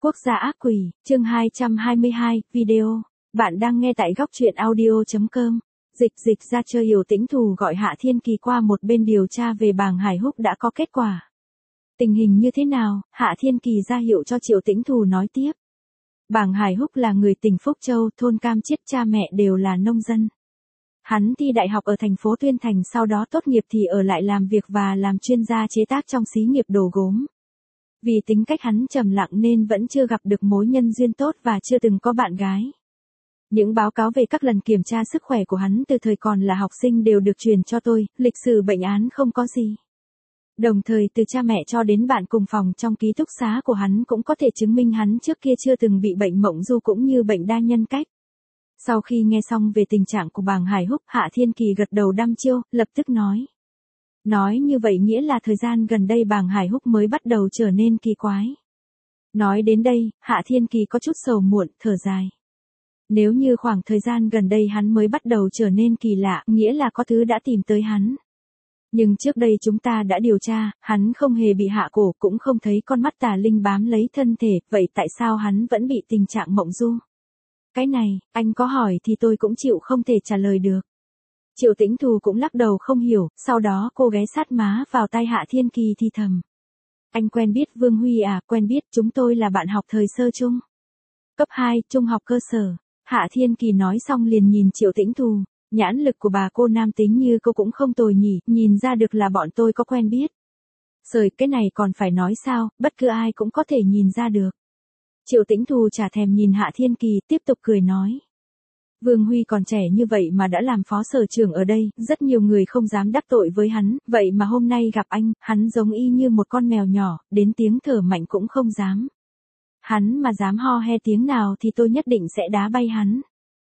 Quốc gia ác quỷ, chương 222, video. Bạn đang nghe tại góc truyện audio.com. Dịch ra chơi Hiểu Tĩnh Thù gọi Hạ Thiên Kỳ qua một bên điều tra về Bàng Hải Húc đã có kết quả. Tình hình như thế nào? Hạ Thiên Kỳ ra hiệu cho Triệu Tĩnh Thù nói tiếp. Bàng Hải Húc là người tỉnh Phúc Châu, thôn Cam Chiết, cha mẹ đều là nông dân. Hắn thi đại học ở thành phố Tuyên Thành, sau đó tốt nghiệp thì ở lại làm việc và làm chuyên gia chế tác trong xí nghiệp đồ gốm. Vì tính cách hắn trầm lặng nên vẫn chưa gặp được mối nhân duyên tốt và chưa từng có bạn gái. Những báo cáo về các lần kiểm tra sức khỏe của hắn từ thời còn là học sinh đều được truyền cho tôi, lịch sử bệnh án không có gì. Đồng thời từ cha mẹ cho đến bạn cùng phòng trong ký túc xá của hắn cũng có thể chứng minh hắn trước kia chưa từng bị bệnh mộng du cũng như bệnh đa nhân cách. Sau khi nghe xong về tình trạng của Bàng Hải Húc, Hạ Thiên Kỳ gật đầu đăm chiêu, lập tức nói. Nói như vậy nghĩa là thời gian gần đây Bàng Hải Húc mới bắt đầu trở nên kỳ quái. Nói đến đây, Hạ Thiên Kỳ có chút sầu muộn, thở dài. Nếu như khoảng thời gian gần đây hắn mới bắt đầu trở nên kỳ lạ, nghĩa là có thứ đã tìm tới hắn. Nhưng trước đây chúng ta đã điều tra, hắn không hề bị hạ cổ, cũng không thấy con mắt tà linh bám lấy thân thể, vậy tại sao hắn vẫn bị tình trạng mộng du? Cái này, anh có hỏi thì tôi cũng chịu không thể trả lời được. Triệu Tĩnh Thù cũng lắc đầu không hiểu, sau đó cô ghé sát má vào tai Hạ Thiên Kỳ thì thầm. Anh quen biết Vương Huy à? Quen biết, chúng tôi là bạn học thời sơ chung. Cấp 2, trung học cơ sở. Hạ Thiên Kỳ nói xong liền nhìn Triệu Tĩnh Thù, nhãn lực của bà cô nam tính như cô cũng không tồi nhỉ, nhìn ra được là bọn tôi có quen biết. Rồi cái này còn phải nói sao, bất cứ ai cũng có thể nhìn ra được. Triệu Tĩnh Thù chả thèm nhìn Hạ Thiên Kỳ, tiếp tục cười nói. Vương Huy còn trẻ như vậy mà đã làm phó sở trưởng ở đây, rất nhiều người không dám đắc tội với hắn, vậy mà hôm nay gặp anh, hắn giống y như một con mèo nhỏ, đến tiếng thở mạnh cũng không dám. Hắn mà dám ho he tiếng nào thì tôi nhất định sẽ đá bay hắn.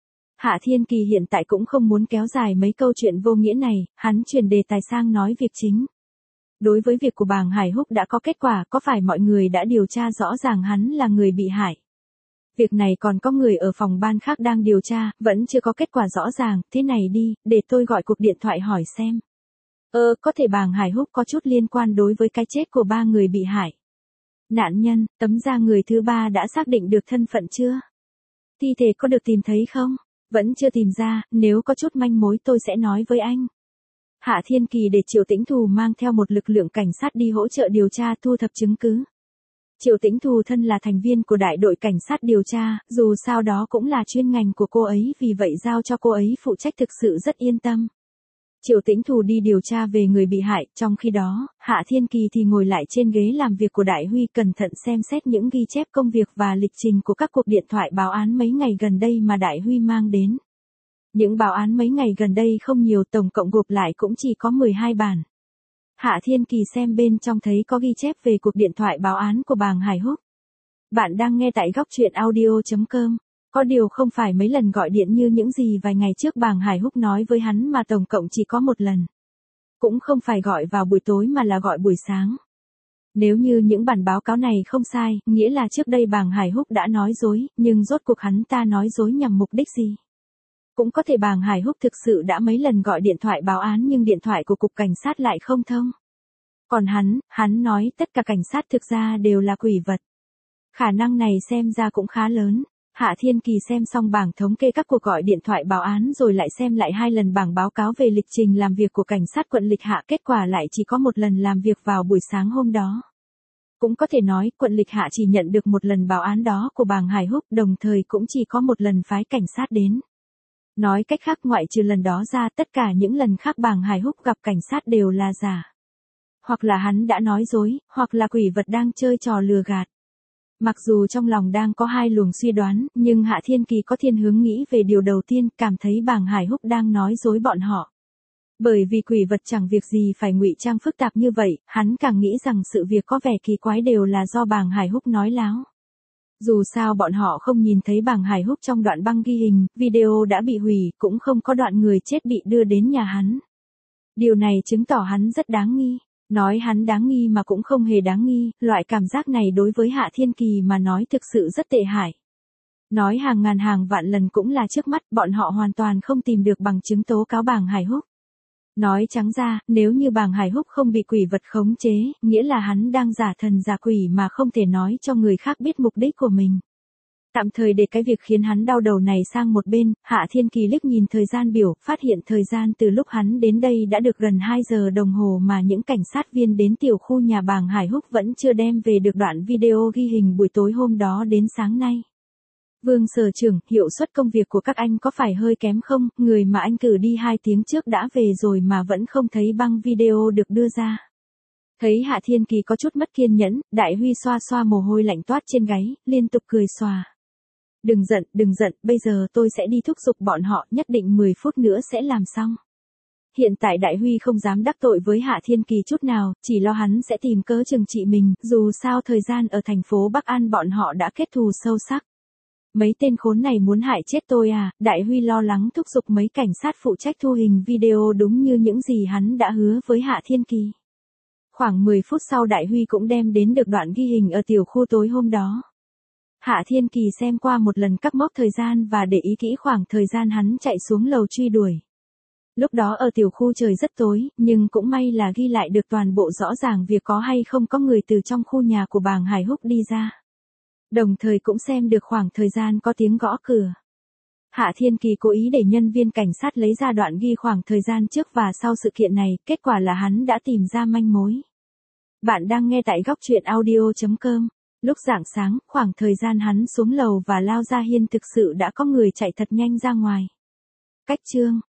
Hạ Thiên Kỳ hiện tại cũng không muốn kéo dài mấy câu chuyện vô nghĩa này, hắn chuyển đề tài sang nói việc chính. Đối với việc của Bàng Hải Húc đã có kết quả, có phải mọi người đã điều tra rõ ràng hắn là người bị hại? Việc này còn có người ở phòng ban khác đang điều tra, vẫn chưa có kết quả rõ ràng, thế này đi, để tôi gọi cuộc điện thoại hỏi xem. Có thể Bàng Hải Húc có chút liên quan đối với cái chết của 3 người bị hại. Nạn nhân, tấm da người thứ 3 đã xác định được thân phận chưa? Thi thể có được tìm thấy không? Vẫn chưa tìm ra, nếu có chút manh mối tôi sẽ nói với anh. Hạ Thiên Kỳ để Triệu Tĩnh Thù mang theo một lực lượng cảnh sát đi hỗ trợ điều tra thu thập chứng cứ. Triệu Tĩnh Thù thân là thành viên của đại đội cảnh sát điều tra, dù sao đó cũng là chuyên ngành của cô ấy, vì vậy giao cho cô ấy phụ trách thực sự rất yên tâm. Triệu Tĩnh Thù đi điều tra về người bị hại, trong khi đó, Hạ Thiên Kỳ thì ngồi lại trên ghế làm việc của Đại Huy cẩn thận xem xét những ghi chép công việc và lịch trình của các cuộc điện thoại báo án mấy ngày gần đây mà Đại Huy mang đến. Những báo án mấy ngày gần đây không nhiều, tổng cộng gộp lại cũng chỉ có 12 bản. Hạ Thiên Kỳ xem bên trong thấy có ghi chép về cuộc điện thoại báo án của Bàng Hải Húc. Bạn đang nghe tại góc truyện audio.com. Có điều không phải mấy lần gọi điện như những gì vài ngày trước Bàng Hải Húc nói với hắn mà tổng cộng chỉ có một lần. Cũng không phải gọi vào buổi tối mà là gọi buổi sáng. Nếu như những bản báo cáo này không sai, nghĩa là trước đây Bàng Hải Húc đã nói dối, nhưng rốt cuộc hắn ta nói dối nhằm mục đích gì? Cũng có thể Bàng Hải Húc thực sự đã mấy lần gọi điện thoại báo án nhưng điện thoại của cục cảnh sát lại không thông. Còn hắn nói tất cả cảnh sát thực ra đều là quỷ vật. Khả năng này xem ra cũng khá lớn. Hạ Thiên Kỳ xem xong bảng thống kê các cuộc gọi điện thoại báo án rồi lại xem lại 2 lần bảng báo cáo về lịch trình làm việc của cảnh sát quận Lịch Hạ, kết quả lại chỉ có một lần làm việc vào buổi sáng hôm đó. Cũng có thể nói quận Lịch Hạ chỉ nhận được một lần báo án đó của Bàng Hải Húc, đồng thời cũng chỉ có một lần phái cảnh sát đến. Nói cách khác ngoại trừ lần đó ra, tất cả những lần khác Bàng Hải Húc gặp cảnh sát đều là giả. Hoặc là hắn đã nói dối, hoặc là quỷ vật đang chơi trò lừa gạt. Mặc dù trong lòng đang có 2 luồng suy đoán, nhưng Hạ Thiên Kỳ có thiên hướng nghĩ về điều đầu tiên, cảm thấy Bàng Hải Húc đang nói dối bọn họ. Bởi vì quỷ vật chẳng việc gì phải ngụy trang phức tạp như vậy, hắn càng nghĩ rằng sự việc có vẻ kỳ quái đều là do Bàng Hải Húc nói láo. Dù sao bọn họ không nhìn thấy Bàng Hải Húc trong đoạn băng ghi hình, video đã bị hủy, cũng không có đoạn người chết bị đưa đến nhà hắn. Điều này chứng tỏ hắn rất đáng nghi. Nói hắn đáng nghi mà cũng không hề đáng nghi, loại cảm giác này đối với Hạ Thiên Kỳ mà nói thực sự rất tệ hại. Nói hàng ngàn hàng vạn lần cũng là trước mắt, bọn họ hoàn toàn không tìm được bằng chứng tố cáo Bàng Hải Húc. Nói trắng ra, nếu như Bàng Hải Húc không bị quỷ vật khống chế, nghĩa là hắn đang giả thần giả quỷ mà không thể nói cho người khác biết mục đích của mình. Tạm thời để cái việc khiến hắn đau đầu này sang một bên, Hạ Thiên Kỳ liếc nhìn thời gian biểu, phát hiện thời gian từ lúc hắn đến đây đã được gần 2 giờ đồng hồ mà những cảnh sát viên đến tiểu khu nhà Bàng Hải Húc vẫn chưa đem về được đoạn video ghi hình buổi tối hôm đó đến sáng nay. Vương Sở trưởng, hiệu suất công việc của các anh có phải hơi kém không? Người mà anh cử đi 2 tiếng trước đã về rồi mà vẫn không thấy băng video được đưa ra. Thấy Hạ Thiên Kỳ có chút mất kiên nhẫn, Đại Huy xoa xoa mồ hôi lạnh toát trên gáy, liên tục cười xòa. Đừng giận, bây giờ tôi sẽ đi thúc giục bọn họ, nhất định 10 phút nữa sẽ làm xong. Hiện tại Đại Huy không dám đắc tội với Hạ Thiên Kỳ chút nào, chỉ lo hắn sẽ tìm cớ trừng trị mình, dù sao thời gian ở thành phố Bắc An bọn họ đã kết thù sâu sắc. Mấy tên khốn này muốn hại chết tôi à? Đại Huy lo lắng thúc giục mấy cảnh sát phụ trách thu hình video đúng như những gì hắn đã hứa với Hạ Thiên Kỳ. Khoảng 10 phút sau Đại Huy cũng đem đến được đoạn ghi hình ở tiểu khu tối hôm đó. Hạ Thiên Kỳ xem qua một lần các mốc thời gian và để ý kỹ khoảng thời gian hắn chạy xuống lầu truy đuổi. Lúc đó ở tiểu khu trời rất tối, nhưng cũng may là ghi lại được toàn bộ rõ ràng việc có hay không có người từ trong khu nhà của Bàng Hải Húc đi ra. Đồng thời cũng xem được khoảng thời gian có tiếng gõ cửa. Hạ Thiên Kỳ cố ý để nhân viên cảnh sát lấy ra đoạn ghi khoảng thời gian trước và sau sự kiện này, kết quả là hắn đã tìm ra manh mối. Bạn đang nghe tại góc truyện audio.com. Lúc rạng sáng, khoảng thời gian hắn xuống lầu và lao ra hiên thực sự đã có người chạy thật nhanh ra ngoài. Cách chương